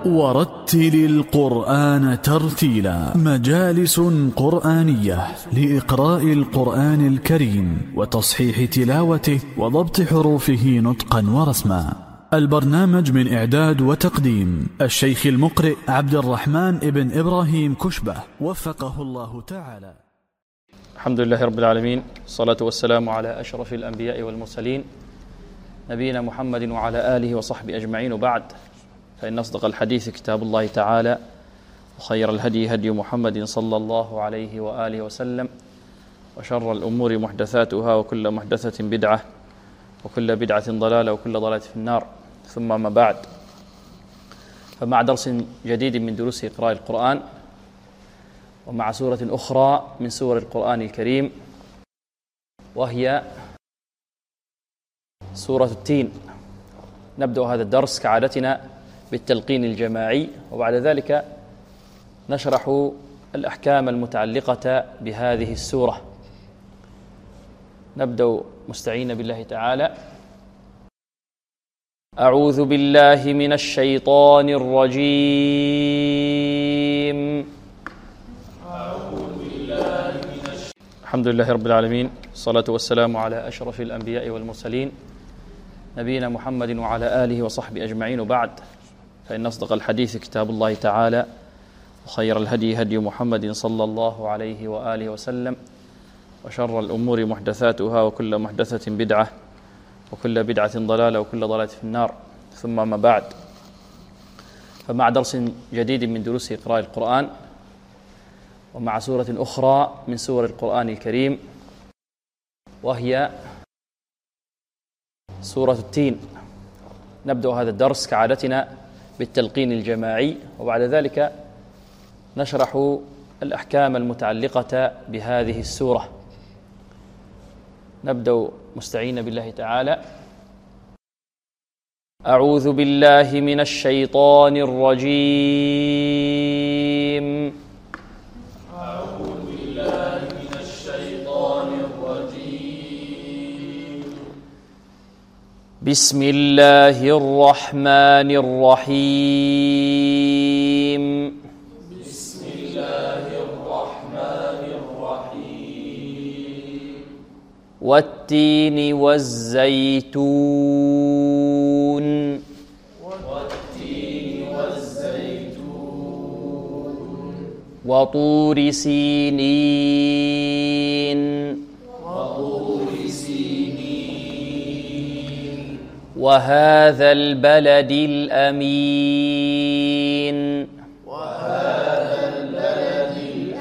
ورتل القرآن ترتيلا. مجالس قرآنية لإقراء القرآن الكريم وتصحيح تلاوته وضبط حروفه نطقا ورسما. البرنامج من إعداد وتقديم الشيخ المقرئ عبد الرحمن ابن إبراهيم كشبة وفقه الله تعالى. الحمد لله رب العالمين، الصلاة والسلام على أشرف الأنبياء والمرسلين نبينا محمد وعلى آله وصحبه أجمعين، وبعد، فإن أصدق الحديث كتاب الله تعالى، وخير الهدي هدي محمد صلى الله عليه وآله وسلم، وشر الأمور محدثاتها، وكل محدثة بدعة، وكل بدعة ضلالة، وكل ضلالة في النار. ثم ما بعد، فمع درس جديد من دروس إقراء القرآن، ومع سورة أخرى من سور القرآن الكريم، وهي سورة التين. نبدأ هذا الدرس كعادتنا بالتلقين الجماعي، وبعد ذلك نشرح الأحكام المتعلقة بهذه السورة. نبدأ مستعين بالله تعالى. أعوذ بالله من الشيطان الرجيم. الحمد لله رب العالمين، الصلاة والسلام على أشرف الأنبياء والمرسلين نبينا محمد وعلى آله وصحبه أجمعين، وبعد، فإن أصدق الحديث كتاب الله تعالى، وخير الهدي هدي محمد صلى الله عليه وآله وسلم، وشر الأمور محدثاتها، وكل محدثة بدعة، وكل بدعة ضلالة، وكل ضلالة في النار. ثم ما بعد، فمع درس جديد من دروس إقراء القرآن، ومع سورة أخرى من سور القرآن الكريم، وهي سورة التين. نبدأ هذا الدرس كعادتنا بالتلقين الجماعي، وبعد ذلك نشرح الأحكام المتعلقة بهذه السورة. نبدأ مستعين بالله تعالى. أعوذ بالله من الشيطان الرجيم. بسم الله الرحمن الرحيم. بسم الله الرحمن الرحيم. والتين والزيتون. والتين والزيتون. وطور سينين. وهذا البلد الأمين. وهذا البلد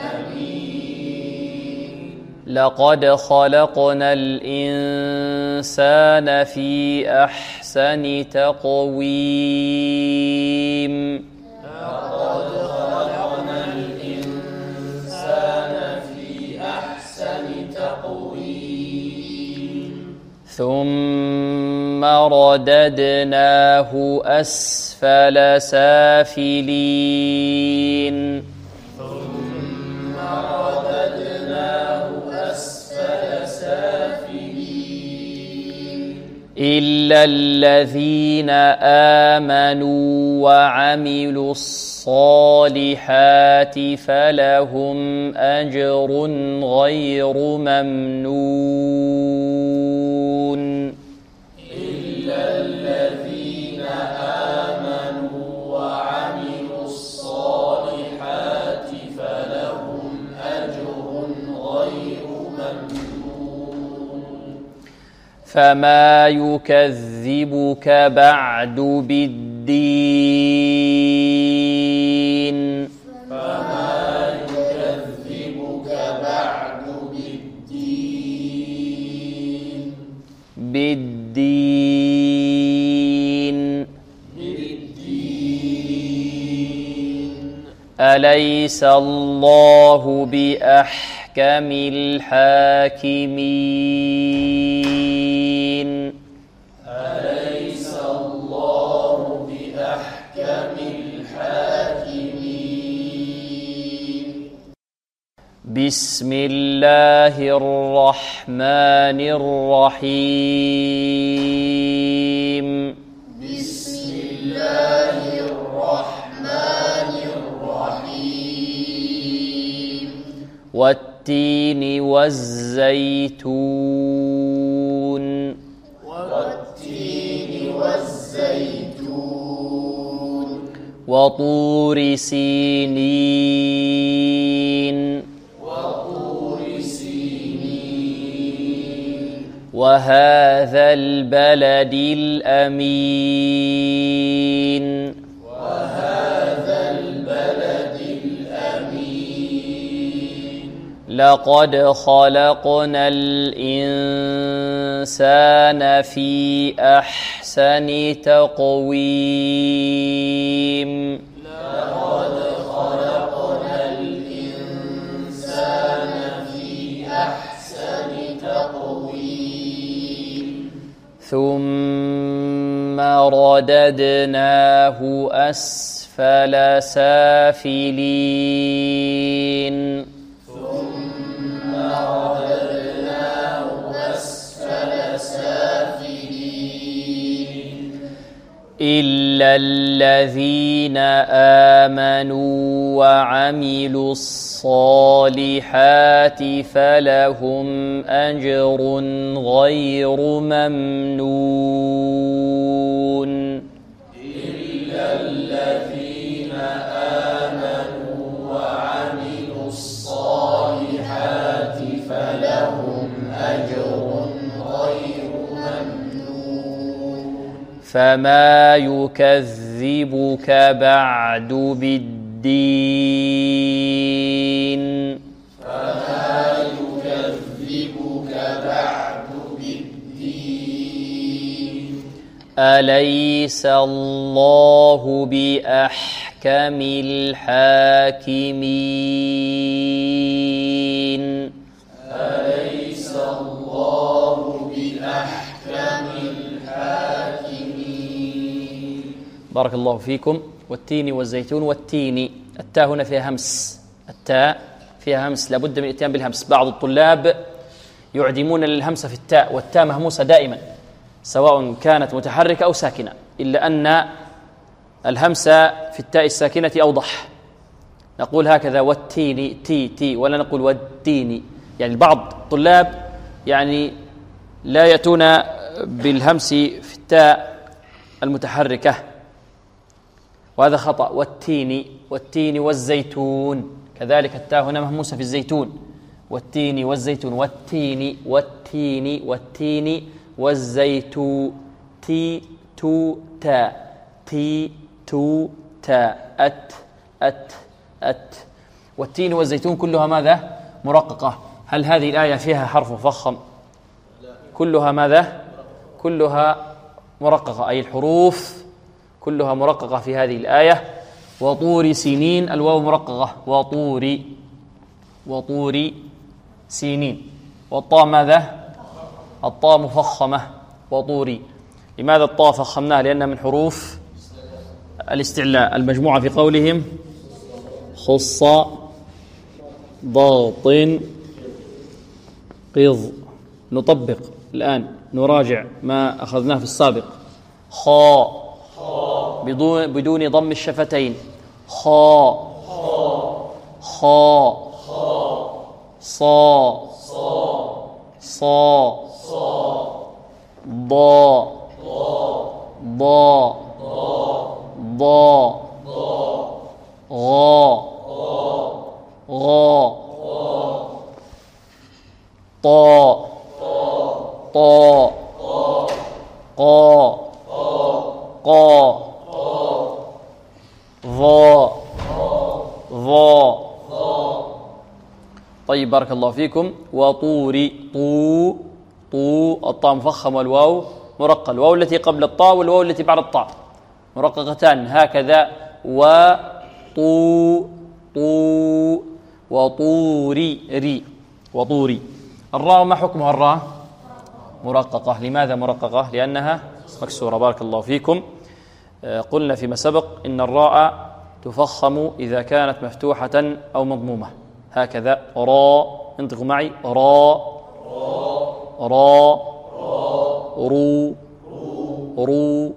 الأمين. لقد خلقنا الإنسان في أحسن تقويم. لقد خلقنا الإنسان في أحسن تقويم. ثم رددناه أسفل سافلين. ثم رددناه أسفل سافلين. إلا الذين آمنوا وعملوا الصالحات فلهم أجر غير ممنون. إلا الذين آمنوا وعملوا الصالحات فلهم أجر غير ممنون. فما يكذبك بعد بالدين. فما يكذبك بعد بالدين. بالدين. أليس الله بأحكم الحاكمين. أليس الله بأحكم الحاكمين. بسم الله الرحمن الرحيم. بسم الله الرحمن والتين والزيتون والتين والزيتون وطور سينين وطور سينين وهذا البلد الأمين وهذا البلد الأمين لقد خلقنا الإنسان في أحسن تقويم لقد خلقنا الإنسان في أحسن تقويم ثم رددناه أسفل سافلين ثم رددناه أسفل سافلين إلا الذين آمنوا وعملوا الصالحات فلهم أجر غير ممنون إلا الذين آمنوا وعملوا الصالحات فلهم أجر غير ممنون فما يكذبك بعد بالدين فما يكذبك بعد بالدين أليس الله بأحكم الحاكمين أليس الله بأحكم الحاكمين بارك الله فيكم. والتين والزيتون. والتين التاء هنا فيها همس، التاء فيها همس، لابد من الاتيان بالهمس. بعض الطلاب يعدمون الهمس في التاء، والتاء مهموسة دائما سواء كانت متحركة أو ساكنة، إلا أن الهمس في التاء الساكنة أوضح. نقول هكذا والتين تي تي، ولا نقول والتين. يعني بعض الطلاب يعني لا يأتون بالهمس في التاء المتحركة، وهذا خطأ. والتين والتين والزيتون كذلك التاء هنا مهموسة في الزيتون. والتين والزيتون والتين والتين والتين والزيتون تي تو تاء تي تو تاء أت أت أت. والتين والزيتون كلها ماذا؟ مرققة. هل هذه الآية فيها حرف مفخم؟ كلها ماذا؟ كلها مرققة، أي الحروف كلها مرققة في هذه الآية. وطور سنين الواو مرققة، وطور سنين. والطاء ماذا؟ الطاء مفخمة، وطوري. لماذا الطاء فخمناها؟ لأنها من حروف الاستعلاء المجموعة في قولهم خص ضغط قض. نطبق الآن، نراجع ما أخذناه في السابق. خاء بدون ضم الشفتين، خاء خاء صا صا ضاء ضاء ضاء غاء غاء طاء طاء قاء قاء ظاء ظاء. طيب بارك الله فيكم. وطور طو طو، الطاء مفخم والواو مرقق. الواو التي قبل الطاء والواو التي بعد الطاء مرققتان هكذا. وطو طو وطوري ري وطوري. الراء ما حكمها؟ الراء مرققة. لماذا مرققة؟ لأنها مكسورة. بارك الله فيكم. قلنا فيما سبق إن الراء تفخم إذا كانت مفتوحة أو مضمومة، هكذا. راء، انطقوا معي. راء راء رو رو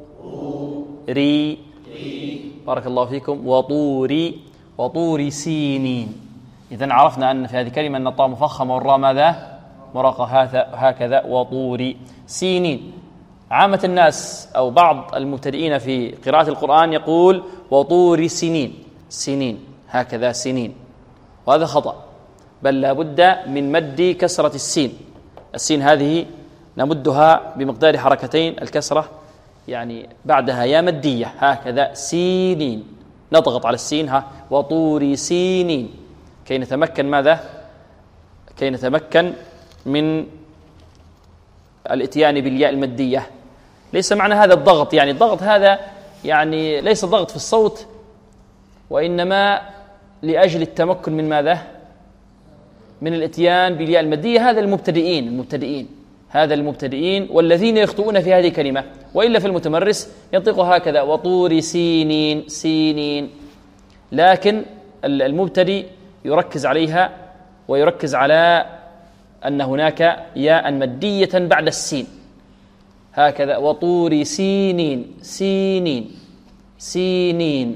ري. بارك الله فيكم. وطور سينين. إذن عرفنا أن في هذه الكلمة أن الطاء مفخمة والراء ماذا؟ مرقة هكذا وطور سينين. عامة الناس أو بعض المبتدئين في قراءة القرآن يقول وطور سنين، سنين هكذا سنين، وهذا خطأ، بل لا بد من مد كسرة السين. السين هذه نمدها بمقدار حركتين، الكسرة يعني بعدها يا مدية هكذا سينين، نضغط على السين وطور سينين كي نتمكن ماذا؟ كي نتمكن من الاتيان بالياء المدية. ليس معنى هذا الضغط، يعني الضغط هذا يعني ليس ضغط في الصوت، وإنما لأجل التمكن من ماذا؟ من الاتيان بالياء المدية. هذا هذا المبتدئين والذين يخطئون في هذه الكلمة، وإلا في المتمرس ينطق هكذا وطور سينين سينين. لكن المبتدئ يركز عليها ويركز على أن هناك ياء مدية بعد السين هكذا وطور سينين سينين سينين،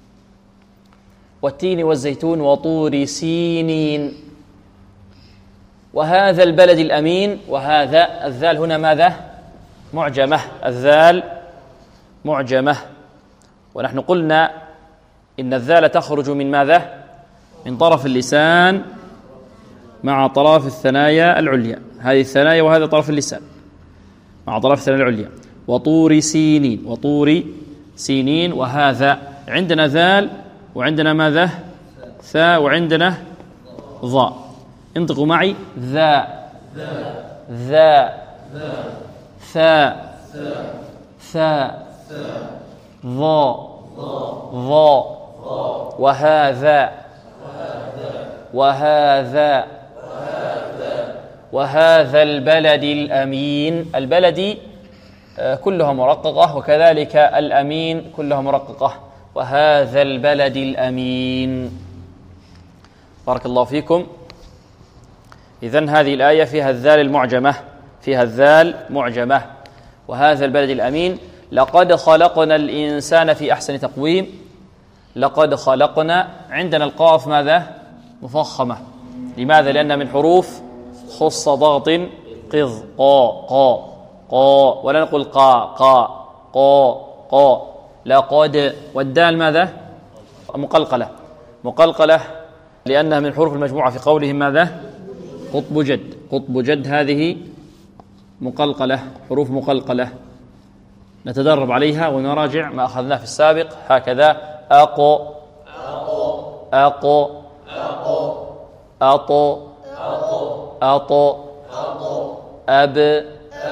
والتين والزيتون وطور سينين. وهذا البلد الأمين، وهذا الذال هنا ماذا؟ معجمة، الذال معجمة. ونحن قلنا إن الذال تخرج من ماذا؟ من طرف اللسان مع طرف الثنايا العليا، هذه الثنايا وهذا طرف اللسان مع طرف الثنايا العليا. وطور سينين وطور سينين. وهذا عندنا ذال وعندنا ماذا؟ ثاء وعندنا ضاء. انطقوا معي ذا ذا ثاء ثاء ضاء ضاء وهذا وهذا وهذا البلد الأمين. البلد كلها مرققة، وكذلك الأمين كلها مرققة. وهذا البلد الأمين. بارك الله فيكم. إذن هذه الآية فيها الذال المعجمة، فيها الذال معجمة. وهذا البلد الأمين. لقد خلقنا الإنسان في أحسن تقويم. لقد خلقنا، عندنا القاف ماذا؟ مفخمة. لماذا؟ لأن من حروف خص ضغط قض قا قا قا، ولا نقول قا قا قا قا. لقد. والدال ماذا؟ مقلقلة، مقلقلة لأنها من الحروف المجموعة في قولهم ماذا؟ قطب جد. قطب جد هذه مقلقلة، حروف مقلقلة نتدرب عليها ونراجع ما أخذناه في السابق. هكذا أقو أقو أطو أطو أب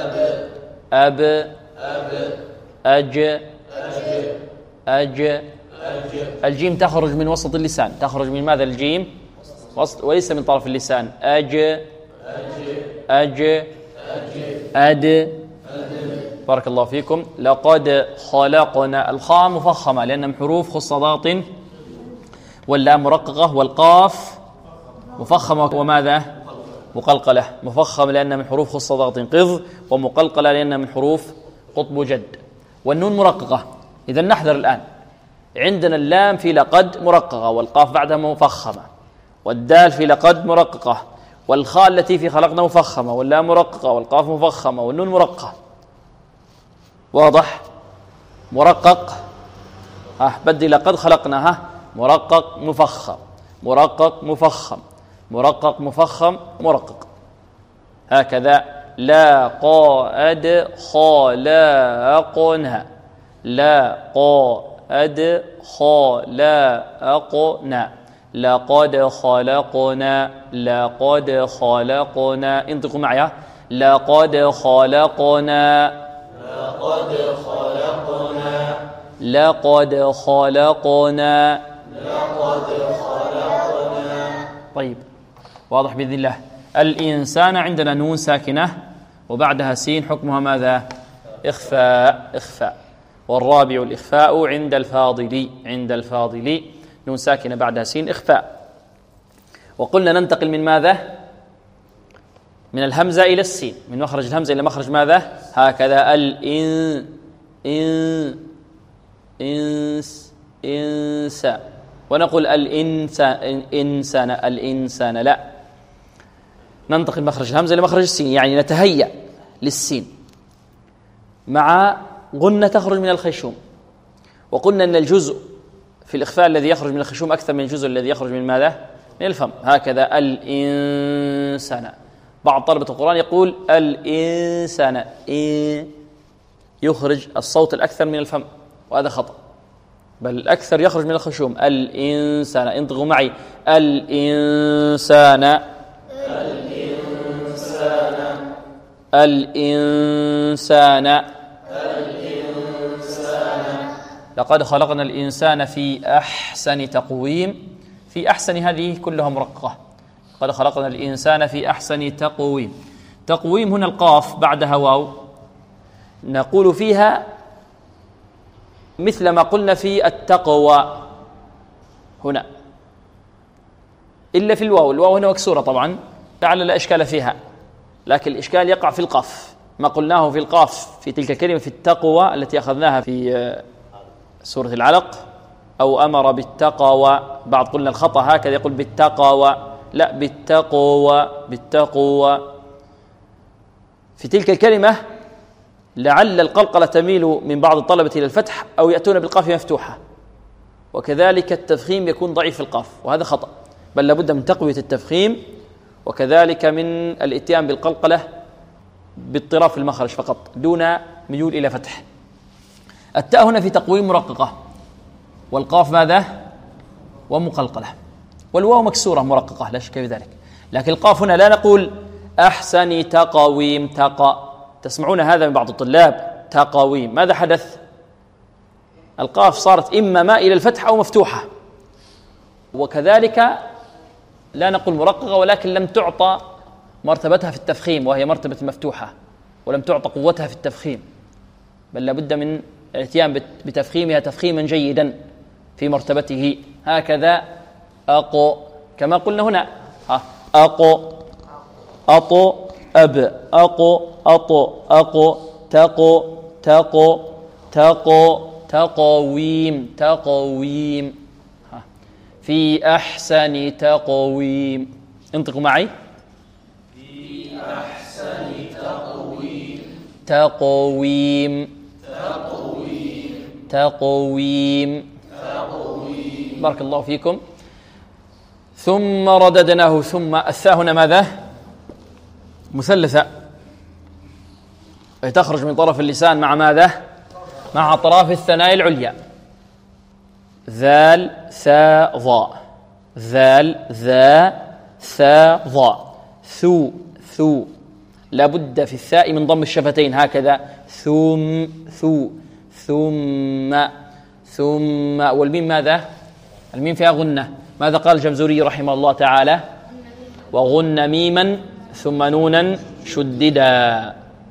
أب أج أج. الجيم تخرج من وسط اللسان، تخرج من ماذا الجيم؟ وسط، وليس من طرف اللسان. أج أج أد. بارك الله فيكم. لقد خلقنا. الخاء مفخمة لأن من حروف خص ضغط، واللام مرققة، والقاف مفخمة وماذا؟ مقلقلة. مفخمة لأن من حروف خص ضغط قض، ومقلقلة لأن من حروف قطب جد. والنون مرققة. إذن نحذر الآن، عندنا اللام في لقد مرققة، والقاف بعدها مفخمة، والدال في لقد مرققة، والخاء التي في خلقنا مفخمة، واللام مرققة، والقاف مفخمة، والنون مرققة. واضح؟ مرقق. بدي لقد خلقنا مرقق مفخم، مرقق مفخم، مرقق مفخم مرقق. هكذا. لا قائد خلاقنا. لا قائد خلاقنا. لقد خلقنا. لقد خلقنا. انطقوا معي. لقد خلقنا. لقد خلقنا. لقد خلقنا. لقد خلقنا. طيب، واضح بإذن الله. الإنسان عندنا نون ساكنة وبعدها سين، حكمها ماذا؟ إخفاء. إخفاء. والرابع الإخفاء عند الفاضل. عند الفاضل نون ساكنة بعدها سين، إخفاء. وقلنا ننتقل من ماذا؟ من الهمزة إلى السين، من مخرج الهمزة إلى مخرج ماذا؟ هكذا. إنس إنس ونقول الإنسان الإنسان، لا، ننتقل مخرج الهمزة لمخرج السين، يعني نتهيأ للسين مع غنة تخرج من الخيشوم. وقلنا أن الجزء في الإخفاء الذي يخرج من الخيشوم أكثر من الجزء الذي يخرج من ماذا؟ من الفم. هكذا الإنسان. بعض طلبة القرآن يقول الإنسان، يخرج الصوت الأكثر من الفم، وهذا خطأ، بل الأكثر يخرج من الخشوم. الإنسان، انطقوا معي، الإنسان الإنسان الإنسان الإنسان. لقد خلقنا الإنسان في أحسن تقويم. في أحسن هذه كلها مرققة. لقد خلقنا الإنسان في أحسن تقويم. تقويم هنا القاف بعدها واو، نقول فيها مثل ما قلنا في التقوى هنا، إلا في الواو. الواو هنا مكسورة طبعا، لعل لا إشكال فيها، لكن الإشكال يقع في القاف. ما قلناه في القاف في تلك الكلمة في التقوى التي أخذناها في سورة العلق، أو أمر بالتقوى. بعض قلنا الخطأ هكذا، يقول بالتقوى، لا، بالتقوى، بالتقوى. في تلك الكلمة لعل القلقلة تميل من بعض الطلبة إلى الفتح، أو يأتون بالقاف مفتوحة، وكذلك التفخيم يكون ضعيف في القاف، وهذا خطأ، بل لابد من تقوية التفخيم، وكذلك من الاتيان بالقلقلة باضطراب في المخرج فقط دون ميول إلى فتح. التاء هنا في تقويم مرققة، والقاف ماذا؟ ومقلقلة، والواو مكسورة مرققة لا شك في ذلك. لكن القاف هنا لا نقول أحسن تقويم، تسمعون هذا من بعض الطلاب، تقويم. ماذا حدث؟ القاف صارت إما مائلة الفتح أو مفتوحة. وكذلك لا نقول مرققة، ولكن لم تعطى مرتبتها في التفخيم، وهي مرتبة مفتوحة، ولم تعطى قوتها في التفخيم، بل لابد من الاتيان بتفخيمها تفخيما جيدا في مرتبته. هكذا أقو، كما قلنا هنا، أقو، أطو، أب، أقو، أطو، أقو، تقو، تقو، تقو، تقويم، تقويم، في أحسن تقويم. انطقوا معي، في أحسن تقويم، تقويم، تقويم، تقويم، تقويم. بارك الله فيكم. ثم رددناه. ثم الثاء هنا ماذا؟ مثلثة، تخرج من طرف اللسان مع ماذا؟ مع أطراف الثنايا العليا. ذال ثاء ضاء، ذال ذا ثاء ضاء، ثو ثو. لابد في الثاء من ضم الشفتين هكذا، ثم ثو، ثم ثم. والميم ماذا؟ الميم فيها غنة. ماذا قال الجمزوري رحمه الله تعالى؟ وغن ميما ثم نونا شددا،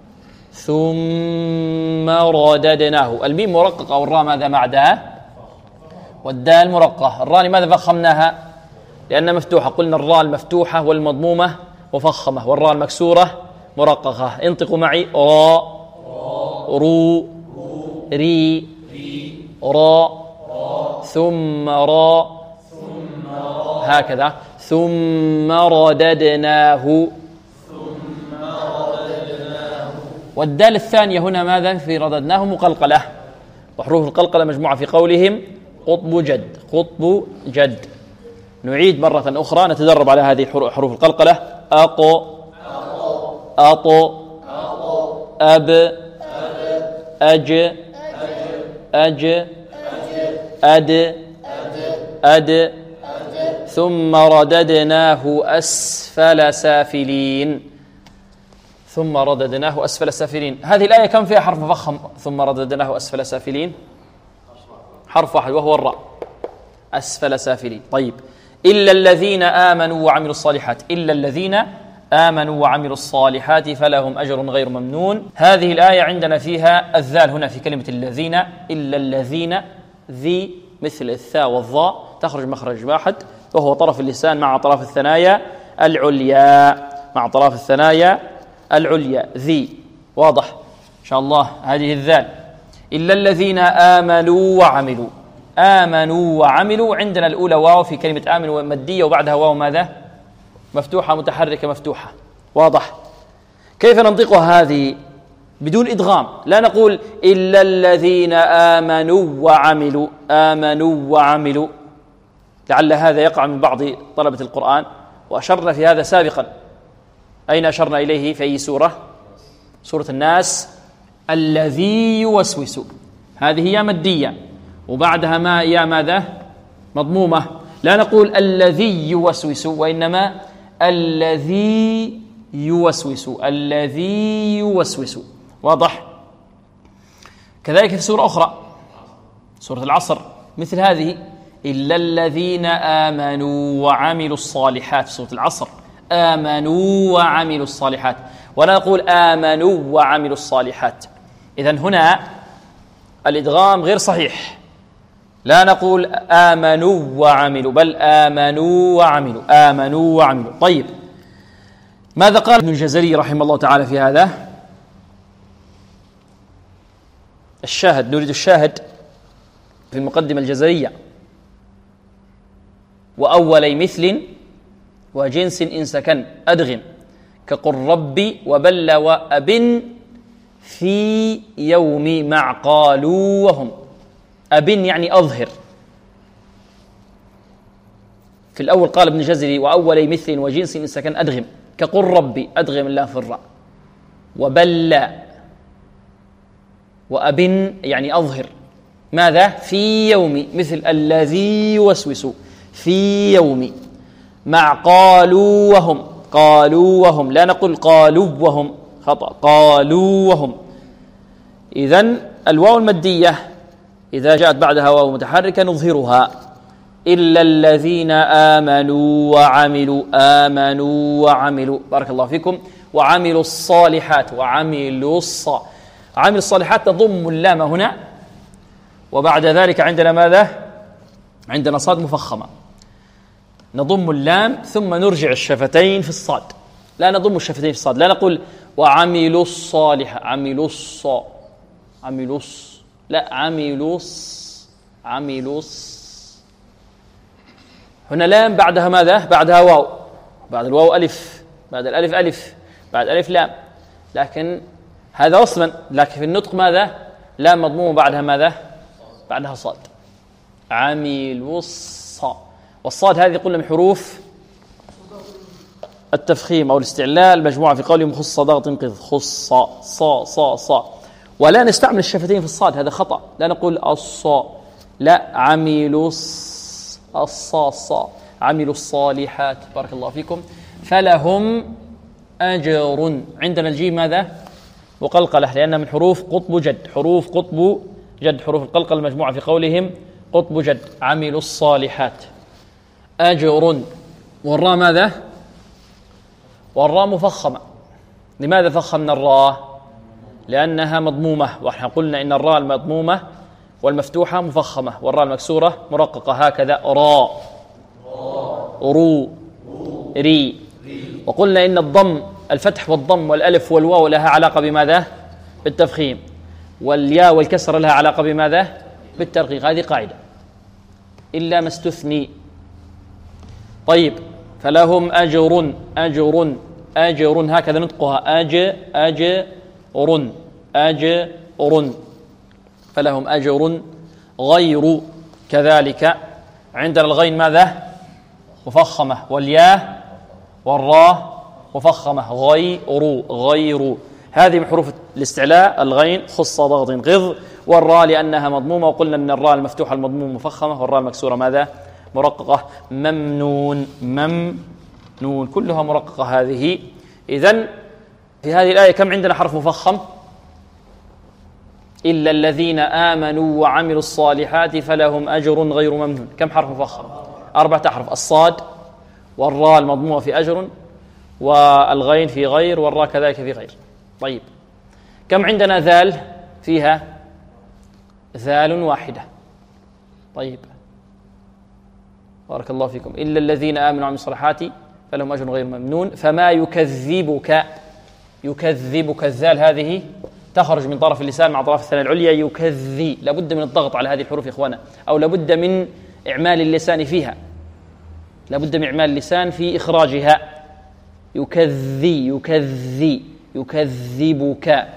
ثم رددناه. الميم مرققة، والراء ماذا بعدها؟ والدال مرققة. الراء لماذا فخمناها؟ لأنها مفتوحة. قلنا الراء المفتوحة والمضمومة مفخمة، والراء المكسورة مرققة. انطقوا معي، راء، رو، ري، راء، ثم راء، هكذا. ثم رددناه. والدال الثانية هنا ماذا في رددناه؟ مقلقلة، وحروف القلقلة مجموعة في قولهم قطب جد، قطب جد. نعيد مرة أخرى نتدرب على هذه حروف القلقلة. أقو، أطو، أب، أج، أج، أد، أد. ثم رددناه أسفل سافلين، ثم رددناه أسفل سافلين. هذه الآية كم فيها حرف مفخم؟ ثم رددناه أسفل سافلين، حرف واحد وهو الراء، أسفل سافلين. طيب، إلا الذين آمنوا وعملوا الصالحات، إلا الذين آمنوا وعملوا الصالحات فلهم أجر غير ممنون. هذه الآية عندنا فيها الذال هنا في كلمة الذين، إلا الذين، ذي مثل الثاء والظاء تخرج مخرج واحد، وهو طرف اللسان مع أطراف الثنايا العليا، مع أطراف الثنايا العليا. ذي واضح إن شاء الله. هذه الذال، إلا الذين آمنوا وعملوا، آمنوا وعملوا. عندنا الأولى واو في كلمة آمنوا مادية وبعدها واو ماذا؟ مفتوحة متحركة مفتوحة. واضح؟ كيف ننطقها هذه بدون إدغام؟ لا نقول إلا الذين آمنوا وعملوا، آمنوا وعملوا، لعل هذا يقع من بعض طلبة القرآن، وأشرنا في هذا سابقا. أين أشرنا إليه؟ في أي سورة؟ سورة الناس. الذي يوسوس، هذه يا مادية وبعدها ما يا ماذا؟ مضمومة. لا نقول الذي يوسوس، وإنما الذي يوسوس، الذي يوسوس. واضح؟ كذلك في سورة أخرى، سورة العصر، مثل هذه إلا الذين آمنوا وعملوا الصالحات. سورة العصر آمنوا وعملوا الصالحات، ولا نقول آمنوا وعملوا الصالحات. إذن هنا الإدغام غير صحيح، لا نقول آمنوا وعملوا، بل آمنوا وعملوا، آمنوا وعملوا. طيب، ماذا قال ابن الجزري رحمه الله تعالى في هذا؟ الشاهد، نريد الشاهد في المقدمة الجزرية: وأولي مثل وجنس إن سكن أدغم كقل ربي وبل وأبن في يوم مع قالوا وهم. أبن يعني أظهر. في الأول قال ابن الجزري وأولي مثل وجنس إن سكن أدغم كقل ربي، أدغم الله في الراء، وبل وأبن يعني أظهر. ماذا؟ في يوم، مثل الذي يوسوس في يوم، مع قالوا وهم، قالوا وهم، لا نقول قالوا وهم، خطأ، قالوا وهم. إذن الواو المادية إذا جاءت بعدها واو متحركة نظهرها. إلا الذين آمنوا وعملوا، آمنوا وعملوا، بارك الله فيكم، وعملوا الصالحات، وعملوا عملوا الصالحات تضم اللام هنا، وبعد ذلك عندنا ماذا؟ عندنا صاد مفخمة، نضم اللام ثم نرجع الشفتين في الصاد، لا نضم الشفتين في الصاد، لا نقول وعملوا الصالحات، عملوا عملوا لا، عملوا هنا لام بعدها ماذا؟ بعدها واو، بعد الواو ألف، بعد الألف ألف، بعد ألف لام، لكن هذا وصلا، لكن في النطق ماذا؟ لام مضموم بعدها ماذا؟ بعدها صاد. عملوا والصاد هذه قلنا من حروف التفخيم أو الاستعلاء المجموعة في قولهم خص ضغط انقذ، خص صا، ولا نستعمل الشفتين في الصاد، هذا خطأ، لا نقول الصا، لا، عملوا الصا، عملوا الصالحات، بارك الله فيكم. فلهم أجر. عندنا الجيم ماذا؟ مقلقلة، لأنها من حروف قطب جد، حروف قطب جد، حروف القلقلة المجموعة في قولهم قطب جد. عملوا الصالحات، أجر. والراء ماذا؟ والراء مفخمة. لماذا فخمنا الراء؟ لأنها مضمومة، وإحنا قلنا إن الراء المضمومة والمفتوحة مفخمة، والراء المكسورة مرققة، هكذا راء، رو، ري. وقلنا إن الضم، الفتح والضم والألف والواو لها علاقة بماذا؟ بالتفخيم، والياء والكسر لها علاقة بماذا؟ بالترقيق. هذه قاعدة إلا ما استثني. طيب، فلهم أجر، أجر، أجر، هكذا نطقها، أجر، فلهم أجر غير. كذلك عندنا الغين ماذا؟ مفخمة، والياء والراء مفخمة، غير. هذه من حروف الاستعلاء، الغين خص ضغط انقذ، والراء لأنها مضمومة، وقلنا أن الراء المفتوحة المضمومة مفخمة، والراء المكسورة ماذا؟ مرققة. ممنون، ممنون، كلها مرققة هذه. إذن في هذه الآية كم عندنا حرف مفخم؟ إلا الذين آمنوا وعملوا الصالحات فلهم أجر غير ممنون. كم حرف مفخم؟ 4 أحرف، الصاد والراء المضمومة في أجر، والغين في غير، والراء كذلك في غير. طيب، كم عندنا ذال؟ فيها ذال واحدة. طيب، بارك الله فيكم. إلا الذين آمنوا وعملوا الصالحات فلهم أجر غير ممنون. فما يكذبك، يكذبك، الذال هذه تخرج من طرف اللسان مع أطراف الثنايا العليا، يكذي، لابد من الضغط على هذه الحروف يا إخوانا، أو لابد من إعمال اللسان فيها، لابد من إعمال اللسان في إخراجها. يكذي يكذي يكذبك.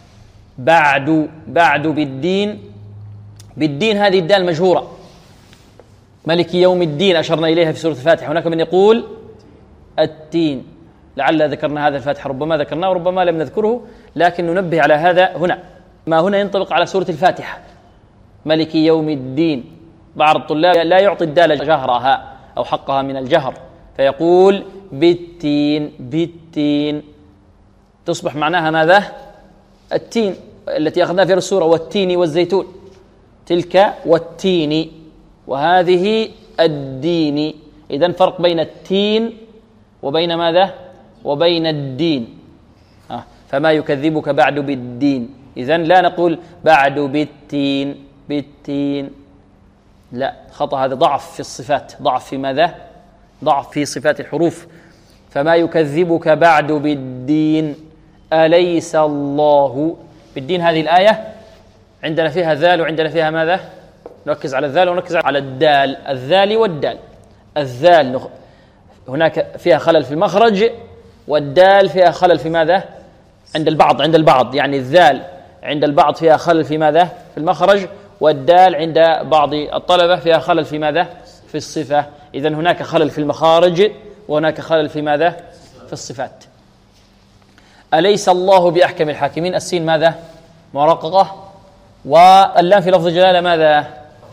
بعد بالدين. بالدين هذه الدال مجهورة، ملك يوم الدين أشرنا إليها في سورة الفاتحة. هناك من يقول التين، لعل ذكرنا هذا الفاتحة، ربما ذكرناه وربما لم نذكره، لكن ننبه على هذا هنا. ما هنا ينطبق على سورة الفاتحة، ملك يوم الدين. بعض الطلاب لا يعطي الدال جهرها أو حقها من الجهر، فيقول بالتين. بالتين تصبح معناها ماذا؟ التين التي أخذناها في السورة، والتين والزيتون. تلك والتين، وهذه الدين. إذن فرق بين التين وبين ماذا؟ وبين الدين. فما يكذبك بعد بالدين. إذن لا نقول بعد بالتين. بالتين لا، خطأ، هذا ضعف في الصفات. ضعف في ماذا؟ ضعف في صفات الحروف. فما يكذبك بعد بالدين. أليس الله. بالدين هذه الآية عندنا فيها ذال وعندنا فيها ماذا؟ نركز على الذال ونركز على الدال. الذال والدال. الذال هناك فيها خلل في المخرج، والدال فيها خلل في ماذا؟ عند البعض يعني الذال عند البعض فيها خلل في ماذا؟ في المخرج، والدال عند بعض الطلبة فيها خلل في ماذا؟ في الصفة. إذن هناك خلل في المخارج وهناك خلل في ماذا؟ في الصفات. أليس الله بأحكم الحاكمين. السين ماذا؟ مرققة، واللام في لفظ الجلالة ماذا؟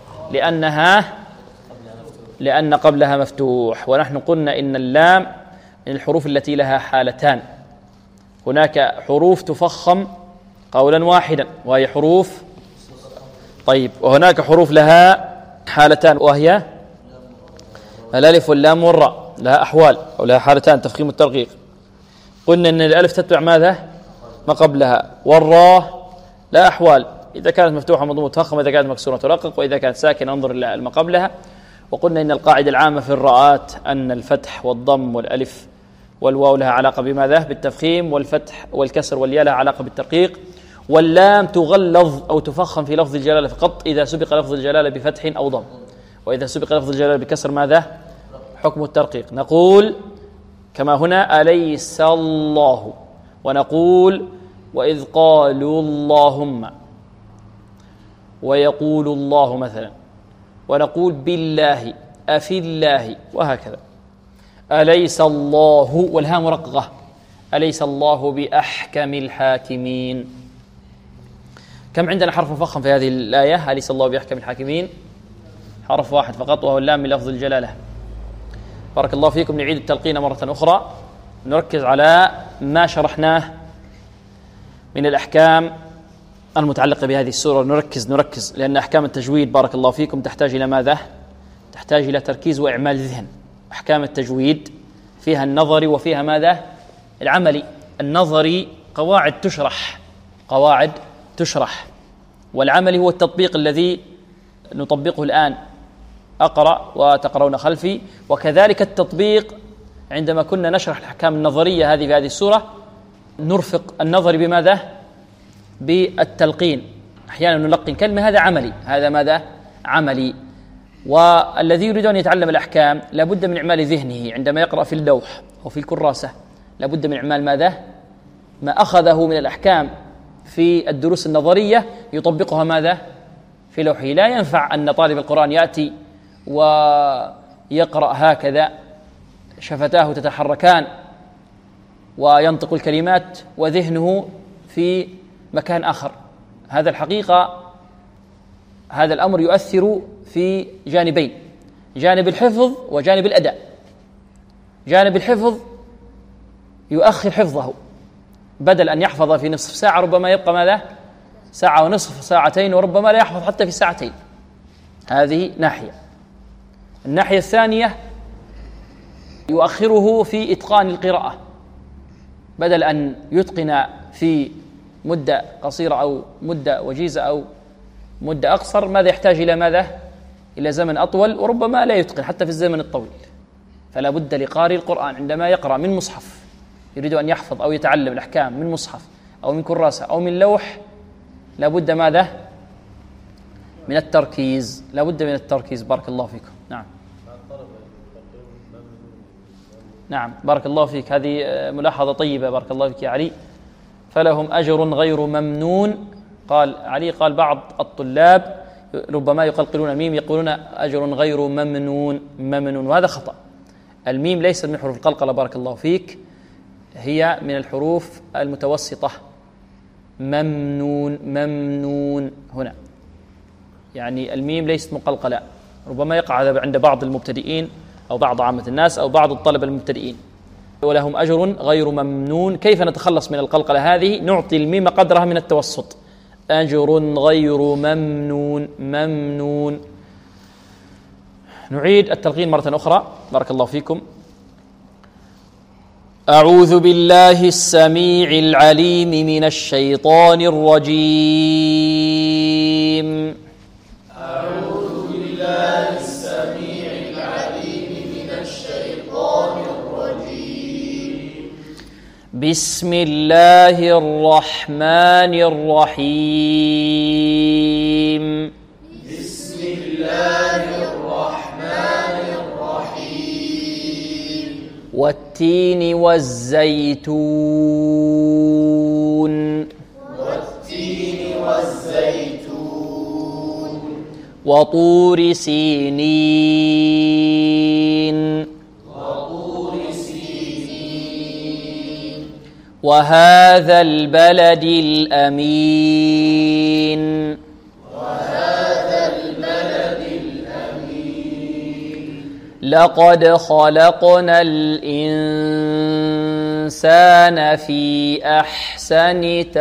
لأن قبلها مفتوح. ونحن قلنا إن اللام من الحروف التي لها حالتان. هناك حروف تفخم قولا واحدا وهي حروف طيب، وهناك حروف لها حالتان وهي الألف واللام والراء، لها أحوال أو لها حالتان، تفخيم والترقيق. قلنا إن الألف تتبع ماذا؟ ما قبلها، والراء لا أحوال، إذا كانت مفتوحة مضمومة تفخم، إذا كانت مكسورة ترقق، وإذا كانت ساكنة انظر ما قبلها. وقلنا إن القاعدة العامة في الراءات أن الفتح والضم والألف والواو لها علاقة بماذا؟ بالتفخيم، والفتح والكسر والياء لها علاقة بالترقيق، واللام تغلظ أو تفخم في لفظ الجلالة فقط إذا سبق لفظ الجلالة بفتح أو ضم، وإذا سبق لفظ الجلالة بكسر ماذا؟ حكم الترقيق. نقول كما هنا أليس الله، ونقول وإذ قالوا اللهم، ويقول الله مثلا، ونقول بالله، أفي الله، وهكذا. أليس الله والها مرققة، أليس الله بأحكم الحاكمين. كم عندنا حرف مفخم في هذه الآية؟ أليس الله بأحكم الحاكمين؟ حرف واحد فقط، وهو اللام من لفظ الجلالة. بارك الله فيكم. نعيد التلقين مرة أخرى، نركز على ما شرحناه من الأحكام المتعلقة بهذه السورة. نركز لأن أحكام التجويد بارك الله فيكم تحتاج إلى ماذا؟ تحتاج إلى تركيز وإعمال ذهن. أحكام التجويد فيها النظري وفيها ماذا؟ العملي. النظري قواعد تشرح، والعملي هو التطبيق الذي نطبقه الآن، أقرأ وتقرؤون خلفي. وكذلك التطبيق عندما كنا نشرح الأحكام النظرية هذه في هذه السورة نرفق النظري بماذا؟ بالتلقين. أحيانا نلقن كلمة، هذا عملي، هذا ماذا؟ عملي. والذي يريد أن يتعلم الأحكام لابد من إعمال ذهنه عندما يقرأ في اللوح أو في الكراسة، لابد من إعمال ماذا؟ ما أخذه من الأحكام في الدروس النظرية يطبقها ماذا؟ في لوحه. لا ينفع أن طالب القرآن يأتي ويقرأ هكذا شفتاه تتحركان وينطق الكلمات وذهنه في مكان آخر. هذا الحقيقة هذا الأمر يؤثر في جانبين، جانب الحفظ وجانب الأداء. جانب الحفظ يؤخر حفظه، بدل أن يحفظ في نصف ساعة ربما يبقى ماذا؟ ساعة ونصف، ساعتين، وربما لا يحفظ حتى في ساعتين. هذه ناحية. الناحية الثانية يؤخره في إتقان القراءة، بدل أن يتقن في مدة قصيرة أو مدة وجيزة أو مدة أقصر، ماذا يحتاج إلى ماذا؟ إلى زمن أطول، وربما لا يتقن حتى في الزمن الطويل. فلا بد لقارئ القرآن عندما يقرأ من مصحف، يريد أن يحفظ أو يتعلم الأحكام من مصحف، أو من كراسة أو من لوح لابد ماذا؟ من التركيز، لابد من التركيز. بارك الله فيكم. نعم نعم بارك الله فيك، هذه ملاحظة طيبة بارك الله فيك يا علي. فلهم أجر غير ممنون. قال علي قال بعض الطلاب ربما يقلقلون الميم يقولون أجر غير ممنون، وهذا خطأ. الميم ليست من حروف القلقلة بارك الله فيك، هي من الحروف المتوسطة. ممنون هنا، يعني الميم ليست مقلقلة. ربما يقع هذا عند بعض المبتدئين أو بعض عامة الناس أو بعض الطلبة المبتدئين. ولهم أجر غير ممنون. كيف نتخلص من القلقلة هذه؟ نعطي الميم قدرها من التوسط. أجر غير ممنون. نعيد التلقين مرة أخرى بارك الله فيكم. أعوذ بالله السميع العليم من الشيطان الرجيم. أعوذ بالله السميع العليم من الشيطان الرجيم. بسم الله الرحمن الرحيم. بسم الله الرحمن الرحيم. والتين والزيتون. والتين والزيتون. وطور سينين. وطور سينين. وهذا البلد الأمين. وهذا البلد الأمين. لقد خلقنا الإنسان في أحسن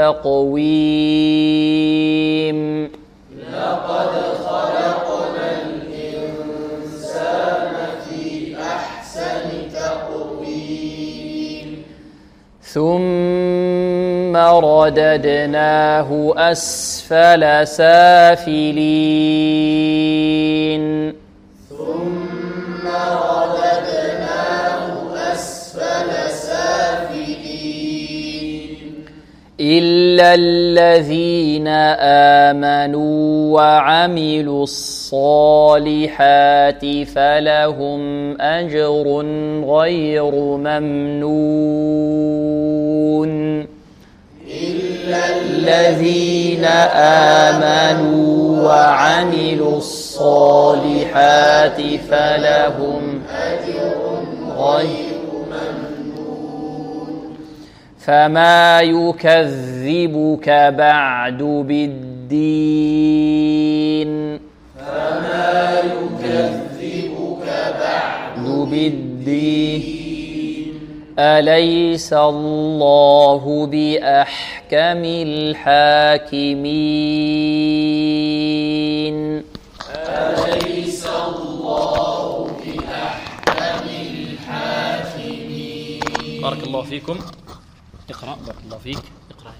تقويم. لقد خلقنا الإنسان في أحسن تقويم. ثم رددناه أسفل سافلين. ثم رددناه أسفل سافلين. إلا الذين آمنوا وعملوا الصالحات فلهم أجر غير ممنون. إلا الذين آمنوا وعملوا الصالحات فلهم أجر غير فما يكذبك بعد بالدين. فما يكذبك بعد بالدين. أليس الله بأحكم الحاكمين. أليس الله بأحكم الحاكمين. بارك الله فيكم. اقرأ بارك الله فيك. اقرأ.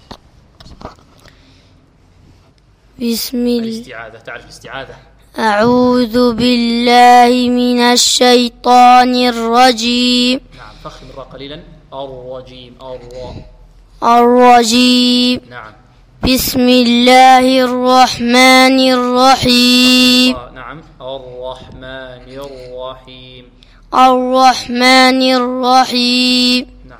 بسم الله. الاستعاذة، تعرف الاستعاذة؟ أعوذ بالله من الشيطان الرجيم. نعم فخم الراء قليلا. الرجيم. الرجيم. نعم. بسم الله الرحمن الرحيم. نعم. الرحمن الرحيم. الرحمن الرحيم. نعم.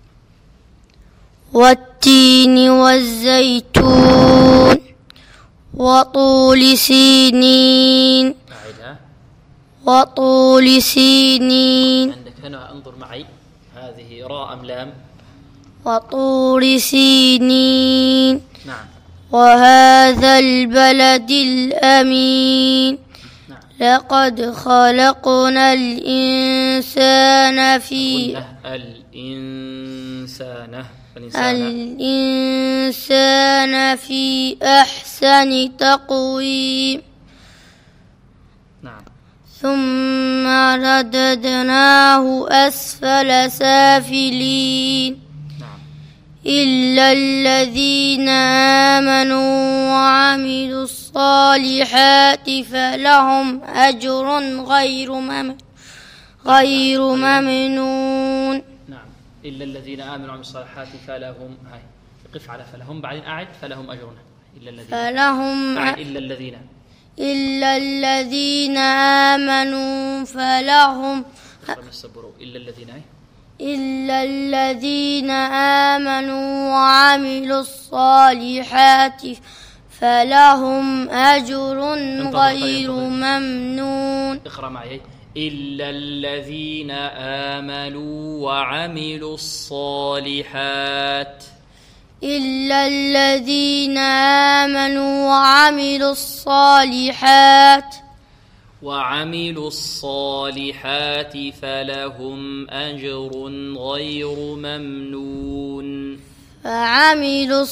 والتين والزيتون. وطول سينين. أعدها. وطول سينين. عندك هنا انظر معي، هذه راء أم لام؟ وطول سينين. نعم. وهذا البلد الأمين. نعم. لقد خلقنا الإنسان في الإنسان في أحسن تقويم. نعم. ثم رددناه أسفل سافلين. نعم. إلا الذين آمنوا وعملوا الصالحات فلهم أجر غير ممنون. نعم. إلا الذين آمنوا وعملوا الصالحات فلهم قف على فلهم بعدين أعد فلهم أجر إلا الذين فلهم إلا الذين آمنوا فلهم إلا الذين آمنوا وعملوا الصالحات فلهم أجر غير ممنون. اقرأ معي. إلا الذين آمنوا وعملوا الصالحات. إلا الذين آمنوا وعملوا الصالحات فلهم أجر غير ممنون.